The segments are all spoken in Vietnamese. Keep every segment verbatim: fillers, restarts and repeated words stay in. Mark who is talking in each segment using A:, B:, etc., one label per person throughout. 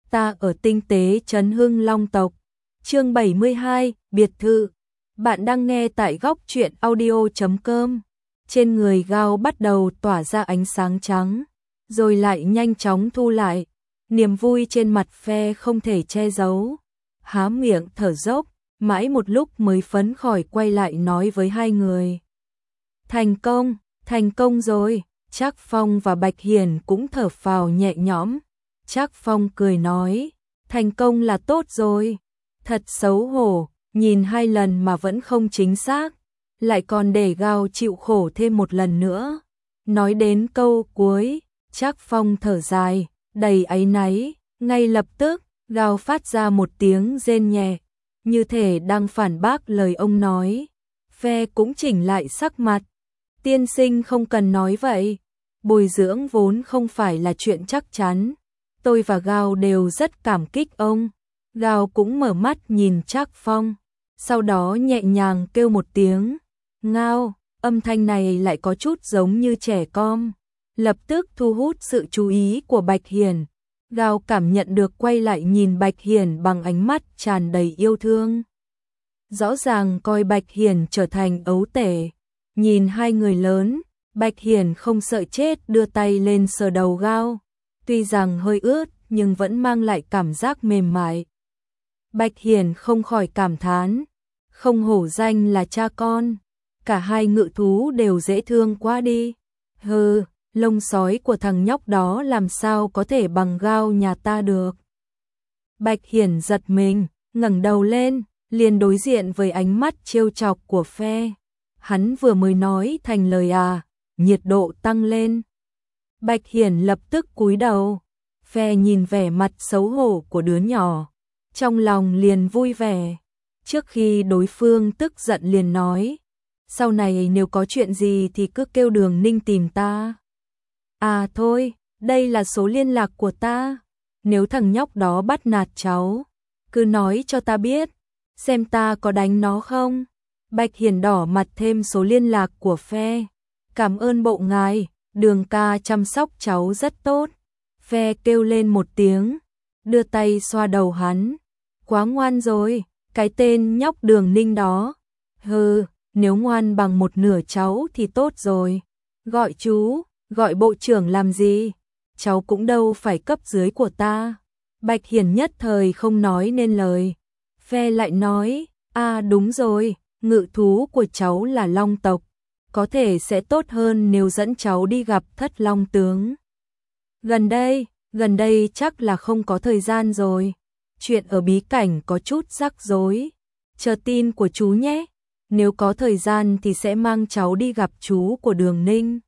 A: ta ở tinh tế trấn Hưng Long tộc. Chương bảy mươi hai, biệt thự. Bạn đang nghe tại góc truyện audio chấm com. Trên người Gao bắt đầu tỏa ra ánh sáng trắng, rồi lại nhanh chóng thu lại. Niềm vui trên mặt Phe không thể che giấu. Há miệng thở dốc, mãi một lúc mới phấn khởi quay lại nói với hai người. Thành công, thành công rồi. Trác Phong và Bạch Hiền cũng thở phào nhẹ nhõm. Trác Phong cười nói, thành công là tốt rồi. Thật xấu hổ, nhìn hai lần mà vẫn không chính xác, lại còn để Gao chịu khổ thêm một lần nữa. Nói đến câu cuối, Trác Phong thở dài, đầy áy náy, ngay lập tức, Gao phát ra một tiếng rên nhẹ, như thể đang phản bác lời ông nói. Phe cũng chỉnh lại sắc mặt. Tiên sinh không cần nói vậy, bồi dưỡng vốn không phải là chuyện chắc chắn. Tôi và Gao đều rất cảm kích ông. Gao cũng mở mắt nhìn Trác Phong, sau đó nhẹ nhàng kêu một tiếng, ngao, âm thanh này lại có chút giống như trẻ con, lập tức thu hút sự chú ý của Bạch Hiền. Gao cảm nhận được quay lại nhìn Bạch Hiền bằng ánh mắt tràn đầy yêu thương. Rõ ràng coi Bạch Hiền trở thành ấu tể. Nhìn hai người lớn, Bạch Hiền không sợ chết đưa tay lên sờ đầu Gao, tuy rằng hơi ướt nhưng vẫn mang lại cảm giác mềm mại. Bạch Hiền không khỏi cảm thán, không hổ danh là cha con, cả hai ngự thú đều dễ thương quá đi. Hừ, lông sói của thằng nhóc đó làm sao có thể bằng Gao nhà ta được. Bạch Hiền giật mình, ngẩng đầu lên, liền đối diện với ánh mắt trêu chọc của Phe. Hắn vừa mới nói thành lời à, nhiệt độ tăng lên. Bạch Hiền lập tức cúi đầu. Phe nhìn vẻ mặt xấu hổ của đứa nhỏ, trong lòng liền vui vẻ. Trước khi đối phương tức giận liền nói, sau này nếu có chuyện gì thì cứ kêu Đường Ninh tìm ta. À thôi, đây là số liên lạc của ta. Nếu thằng nhóc đó bắt nạt cháu, cứ nói cho ta biết, xem ta có đánh nó không. Bạch Hiền đỏ mặt thêm số liên lạc của Phe. Cảm ơn bộ ngài, Đường ca chăm sóc cháu rất tốt. Phe kêu lên một tiếng, đưa tay xoa đầu hắn. Quá ngoan rồi, cái tên nhóc Đường Ninh đó. Hừ, nếu ngoan bằng một nửa cháu thì tốt rồi. Gọi chú, gọi bộ trưởng làm gì? Cháu cũng đâu phải cấp dưới của ta. Bạch Hiền nhất thời không nói nên lời. Phe lại nói, à đúng rồi, ngự thú của cháu là Long tộc, có thể sẽ tốt hơn nếu dẫn cháu đi gặp Thất Long tướng. Gần đây, gần đây chắc là không có thời gian rồi. Chuyện ở bí cảnh có chút rắc rối. Chờ tin của chú nhé. Nếu có thời gian thì sẽ mang cháu đi gặp chú của Đường Ninh,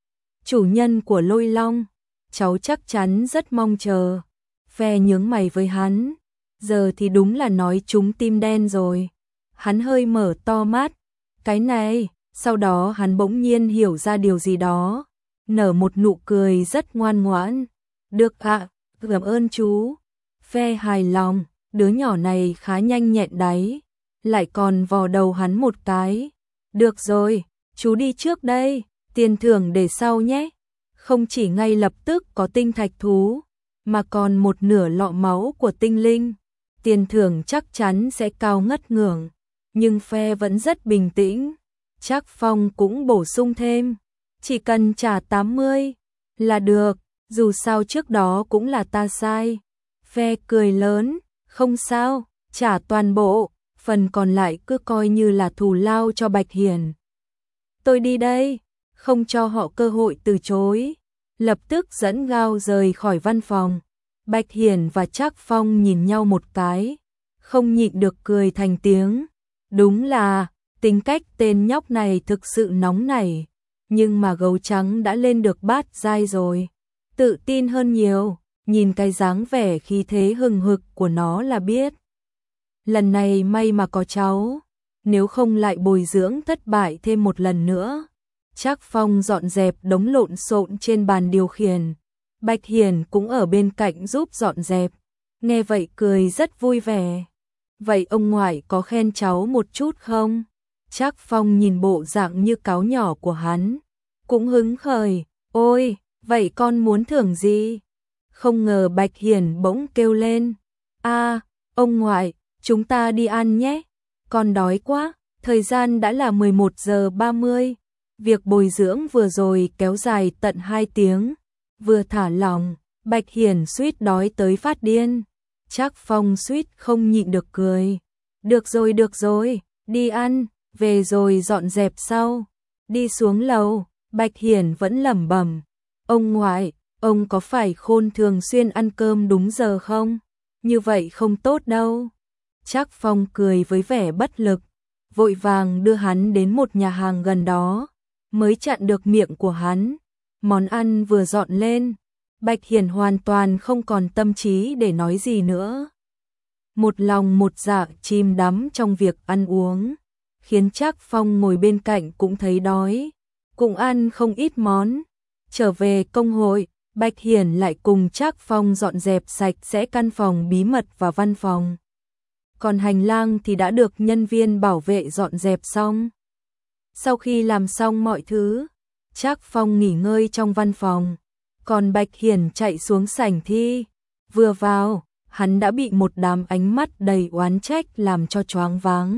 A: chủ nhân của Lôi Long. Cháu chắc chắn rất mong chờ. Phe nhướng mày với hắn. Giờ thì đúng là nói trúng tim đen rồi. Hắn hơi mở to mắt. Cái này, sau đó hắn bỗng nhiên hiểu ra điều gì đó, nở một nụ cười rất ngoan ngoãn. Được ạ, à, cảm ơn chú. Phe hài lòng, đứa nhỏ này khá nhanh nhẹn đấy, lại còn vò đầu hắn một cái. Được rồi, chú đi trước đây, tiền thưởng để sau nhé. Không chỉ ngay lập tức có tinh thạch thú, mà còn một nửa lọ máu của tinh linh. Tiền thưởng chắc chắn sẽ cao ngất ngưởng, nhưng Phe vẫn rất bình tĩnh. Trác Phong cũng bổ sung thêm, chỉ cần trả tám mươi là được, dù sao trước đó cũng là ta sai. Phe cười lớn, không sao, trả toàn bộ, phần còn lại cứ coi như là thù lao cho Bạch Hiền. Tôi đi đây, không cho họ cơ hội từ chối. Lập tức dẫn Gao rời khỏi văn phòng. Bạch Hiền và Trác Phong nhìn nhau một cái, không nhịn được cười thành tiếng. Đúng là, tính cách tên nhóc này thực sự nóng nảy, nhưng mà gấu trắng đã lên được bát giai rồi, tự tin hơn nhiều, nhìn cái dáng vẻ khí thế hừng hực của nó là biết. Lần này may mà có cháu, nếu không lại bồi dưỡng thất bại thêm một lần nữa. Trác Phong dọn dẹp đống lộn xộn trên bàn điều khiển. Bạch Hiền cũng ở bên cạnh giúp dọn dẹp, nghe vậy cười rất vui vẻ. Vậy ông ngoại có khen cháu một chút không? Trác Phong nhìn bộ dạng như cáo nhỏ của hắn, cũng hứng khởi. Ôi, vậy con muốn thưởng gì? Không ngờ Bạch Hiển bỗng kêu lên, a, ông ngoại, chúng ta đi ăn nhé, con đói quá, thời gian đã là mười một giờ ba mươi, việc bồi dưỡng vừa rồi kéo dài tận hai tiếng, vừa thả lỏng, Bạch Hiển suýt đói tới phát điên, Trác Phong suýt không nhịn được cười, được rồi được rồi, đi ăn, về rồi dọn dẹp sau, đi xuống lầu, Bạch Hiển vẫn lẩm bẩm, ông ngoại, ông có phải khôn thường xuyên ăn cơm đúng giờ không? Như vậy không tốt đâu. Trác Phong cười với vẻ bất lực, vội vàng đưa hắn đến một nhà hàng gần đó, mới chặn được miệng của hắn. Món ăn vừa dọn lên, Bạch Hiển hoàn toàn không còn tâm trí để nói gì nữa. Một lòng một dạ chìm đắm trong việc ăn uống, khiến Trác Phong ngồi bên cạnh cũng thấy đói, cũng ăn không ít món. Trở về công hội, Bạch Hiển lại cùng Trác Phong dọn dẹp sạch sẽ căn phòng bí mật và văn phòng. Còn hành lang thì đã được nhân viên bảo vệ dọn dẹp xong. Sau khi làm xong mọi thứ, Trác Phong nghỉ ngơi trong văn phòng, còn Bạch Hiển chạy xuống sảnh thi. Vừa vào, hắn đã bị một đám ánh mắt đầy oán trách làm cho choáng váng.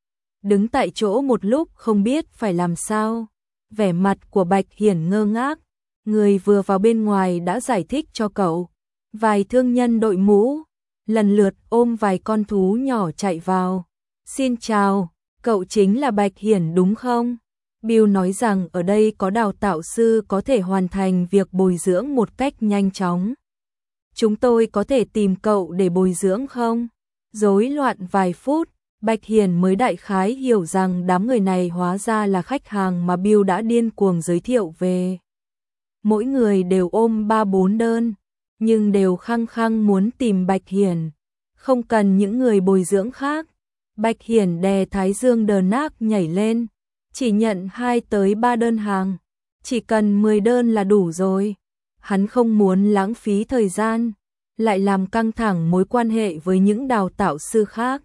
A: Đứng tại chỗ một lúc không biết phải làm sao, vẻ mặt của Bạch Hiển ngơ ngác. Người vừa vào bên ngoài đã giải thích cho cậu. Vài thương nhân đội mũ, lần lượt ôm vài con thú nhỏ chạy vào. Xin chào, cậu chính là Bạch Hiển đúng không? Bill nói rằng ở đây có đào tạo sư có thể hoàn thành việc bồi dưỡng một cách nhanh chóng. Chúng tôi có thể tìm cậu để bồi dưỡng không? Rối loạn vài phút, Bạch Hiển mới đại khái hiểu rằng đám người này hóa ra là khách hàng mà Bill đã điên cuồng giới thiệu về. Mỗi người đều ôm ba bốn đơn, nhưng đều khăng khăng muốn tìm Bạch Hiển, không cần những người bồi dưỡng khác. Bạch Hiển đè thái dương đờ nác nhảy lên, chỉ nhận hai tới ba đơn hàng, chỉ cần mười đơn là đủ rồi. Hắn không muốn lãng phí thời gian, lại làm căng thẳng mối quan hệ với những đào tạo sư khác.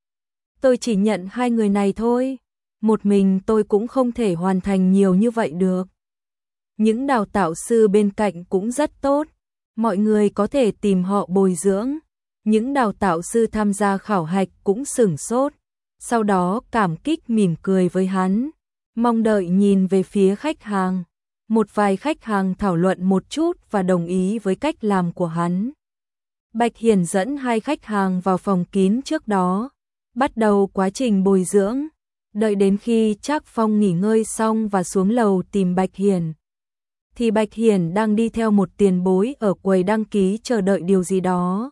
A: Tôi chỉ nhận hai người này thôi, một mình tôi cũng không thể hoàn thành nhiều như vậy được. Những đào tạo sư bên cạnh cũng rất tốt, mọi người có thể tìm họ bồi dưỡng. Những đào tạo sư tham gia khảo hạch cũng sửng sốt, sau đó cảm kích mỉm cười với hắn, mong đợi nhìn về phía khách hàng. Một vài khách hàng thảo luận một chút và đồng ý với cách làm của hắn. Bạch Hiển dẫn hai khách hàng vào phòng kín trước đó, bắt đầu quá trình bồi dưỡng. Đợi đến khi Trác Phong nghỉ ngơi xong và xuống lầu tìm Bạch Hiển, thì Bạch Hiển đang đi theo một tiền bối ở quầy đăng ký chờ đợi điều gì đó.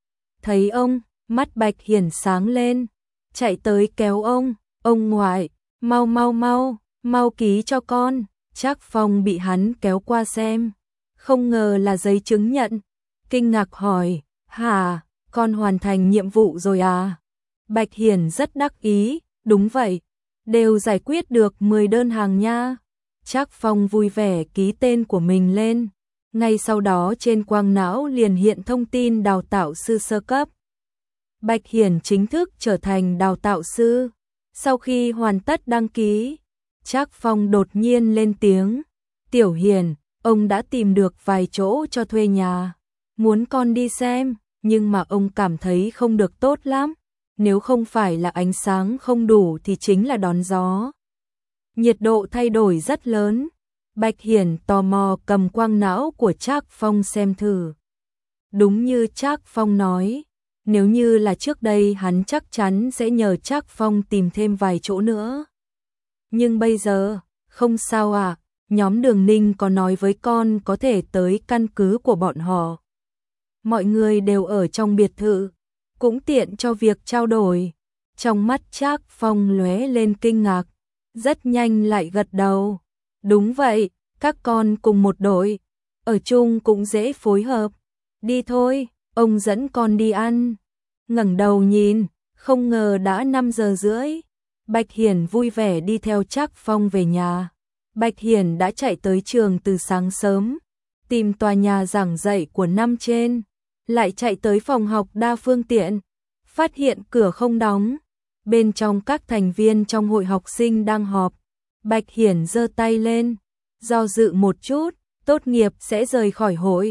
A: Thấy ông, mắt Bạch Hiển sáng lên, chạy tới kéo ông, ông ngoại, mau mau mau, mau ký cho con. Trác Phong bị hắn kéo qua xem, không ngờ là giấy chứng nhận, kinh ngạc hỏi, hả, con hoàn thành nhiệm vụ rồi à? Bạch Hiển rất đắc ý, đúng vậy, đều giải quyết được mười đơn hàng nha. Trác Phong vui vẻ ký tên của mình lên, ngay sau đó trên quang não liền hiện thông tin đào tạo sư sơ cấp. Bạch Hiển chính thức trở thành đào tạo sư. Sau khi hoàn tất đăng ký, Trác Phong đột nhiên lên tiếng, Tiểu Hiển, ông đã tìm được vài chỗ cho thuê nhà, muốn con đi xem, nhưng mà ông cảm thấy không được tốt lắm, nếu không phải là ánh sáng không đủ thì chính là đón gió. Nhiệt độ thay đổi rất lớn, Bạch Hiển tò mò cầm quang não của Trác Phong xem thử. Đúng như Trác Phong nói, nếu như là trước đây hắn chắc chắn sẽ nhờ Trác Phong tìm thêm vài chỗ nữa. Nhưng bây giờ, không sao à, nhóm Đường Ninh có nói với con có thể tới căn cứ của bọn họ. Mọi người đều ở trong biệt thự, cũng tiện cho việc trao đổi. Trong mắt Trác Phong lóe lên kinh ngạc, rất nhanh lại gật đầu. Đúng vậy, các con cùng một đội, ở chung cũng dễ phối hợp. Đi thôi, ông dẫn con đi ăn. Ngẩng đầu nhìn, không ngờ đã năm giờ rưỡi. Bạch Hiển vui vẻ đi theo Trác Phong về nhà. Bạch Hiển đã chạy tới trường từ sáng sớm, tìm tòa nhà giảng dạy của năm trên, lại chạy tới phòng học đa phương tiện, phát hiện cửa không đóng. Bên trong các thành viên trong hội học sinh đang họp. Bạch Hiển giơ tay lên, do dự một chút, tốt nghiệp sẽ rời khỏi hội.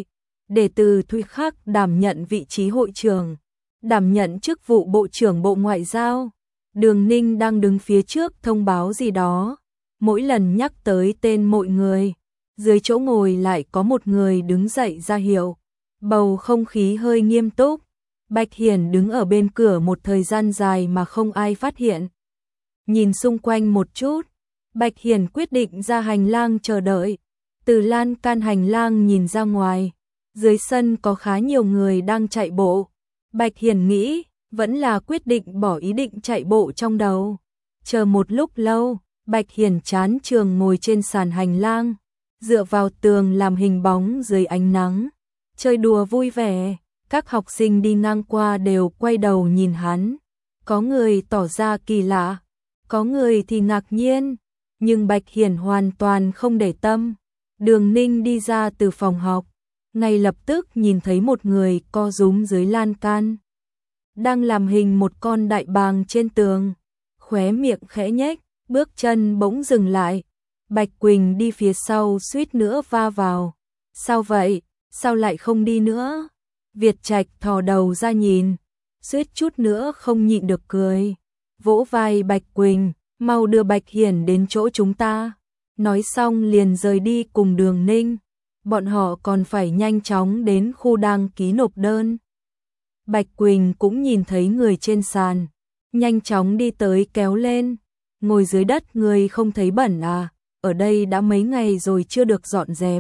A: để từ Thụy Khắc đảm nhận vị trí hội trưởng, đảm nhận chức vụ Bộ trưởng Bộ Ngoại giao. Đường Ninh đang đứng phía trước thông báo gì đó, mỗi lần nhắc tới tên mọi người, dưới chỗ ngồi lại có một người đứng dậy ra hiệu. Bầu không khí hơi nghiêm túc. Bạch Hiển đứng ở bên cửa một thời gian dài mà không ai phát hiện. Nhìn xung quanh một chút, Bạch Hiển quyết định ra hành lang chờ đợi. Từ lan can hành lang nhìn ra ngoài, dưới sân có khá nhiều người đang chạy bộ. Bạch Hiển nghĩ, vẫn là quyết định bỏ ý định chạy bộ trong đầu. Chờ một lúc lâu, Bạch Hiển chán trường ngồi trên sàn hành lang, dựa vào tường làm hình bóng dưới ánh nắng, chơi đùa vui vẻ. Các học sinh đi ngang qua đều quay đầu nhìn hắn, có người tỏ ra kỳ lạ, có người thì ngạc nhiên, nhưng Bạch Hiển hoàn toàn không để tâm. Đường Ninh đi ra từ phòng học, ngay lập tức nhìn thấy một người co rúm dưới lan can, đang làm hình một con đại bàng trên tường, khóe miệng khẽ nhếch, bước chân bỗng dừng lại. Bạch Quỳnh đi phía sau suýt nữa va vào. Sao vậy? Sao lại không đi nữa? Việt Trạch thò đầu ra nhìn, suýt chút nữa không nhịn được cười, vỗ vai Bạch Quỳnh, mau đưa Bạch Hiển đến chỗ chúng ta. Nói xong liền rời đi cùng Đường Ninh, bọn họ còn phải nhanh chóng đến khu đăng ký nộp đơn. Bạch Quỳnh cũng nhìn thấy người trên sàn, nhanh chóng đi tới kéo lên, ngồi dưới đất người không thấy bẩn à, ở đây đã mấy ngày rồi chưa được dọn dẹp.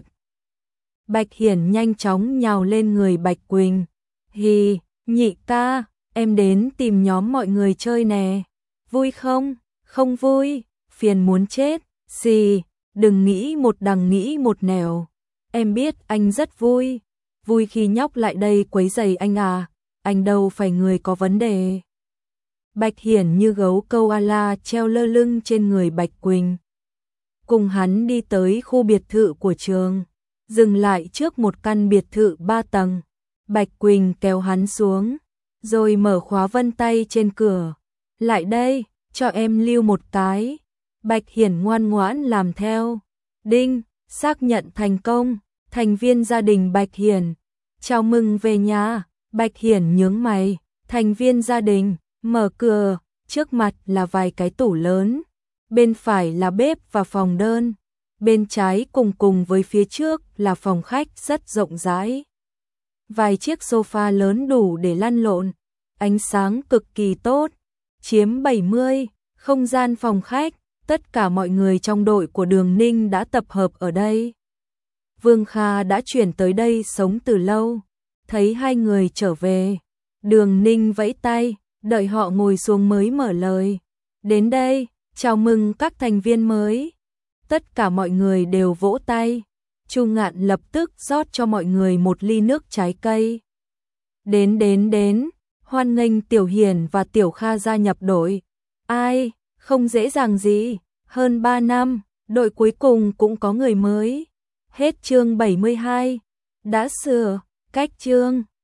A: Bạch Hiển nhanh chóng nhào lên người Bạch Quỳnh. Hì, nhị ca, em đến tìm nhóm mọi người chơi nè. Vui không? Không vui, phiền muốn chết. Xì, đừng nghĩ một đằng nghĩ một nẻo. Em biết anh rất vui. Vui khi nhóc lại đây quấy rầy anh à. Anh đâu phải người có vấn đề. Bạch Hiển như gấu câu ala treo lơ lưng trên người Bạch Quỳnh. Cùng hắn đi tới khu biệt thự của trường, dừng lại trước một căn biệt thự ba tầng. Bạch Quỳnh kéo hắn xuống, rồi mở khóa vân tay trên cửa. Lại đây, cho em lưu một cái. Bạch Hiển ngoan ngoãn làm theo. Đinh, xác nhận thành công, thành viên gia đình Bạch Hiển. Chào mừng về nhà. Bạch Hiển nhướng mày, thành viên gia đình, mở cửa, trước mặt là vài cái tủ lớn. Bên phải là bếp và phòng đơn. Bên trái cùng cùng với phía trước là phòng khách rất rộng rãi. Vài chiếc sofa lớn đủ để lăn lộn, ánh sáng cực kỳ tốt, chiếm bảy mươi, không gian phòng khách, tất cả mọi người trong đội của Đường Ninh đã tập hợp ở đây. Vương Kha đã chuyển tới đây sống từ lâu, thấy hai người trở về, Đường Ninh vẫy tay, đợi họ ngồi xuống mới mở lời. Đến đây, chào mừng các thành viên mới. Tất cả mọi người đều vỗ tay. Chu Ngạn lập tức rót cho mọi người một ly nước trái cây. Đến đến đến, hoan nghênh Tiểu Hiển và Tiểu Kha gia nhập đội. Ai, không dễ dàng gì, hơn ba năm, đội cuối cùng cũng có người mới. Hết chương bảy mươi hai, đã sửa, cách chương.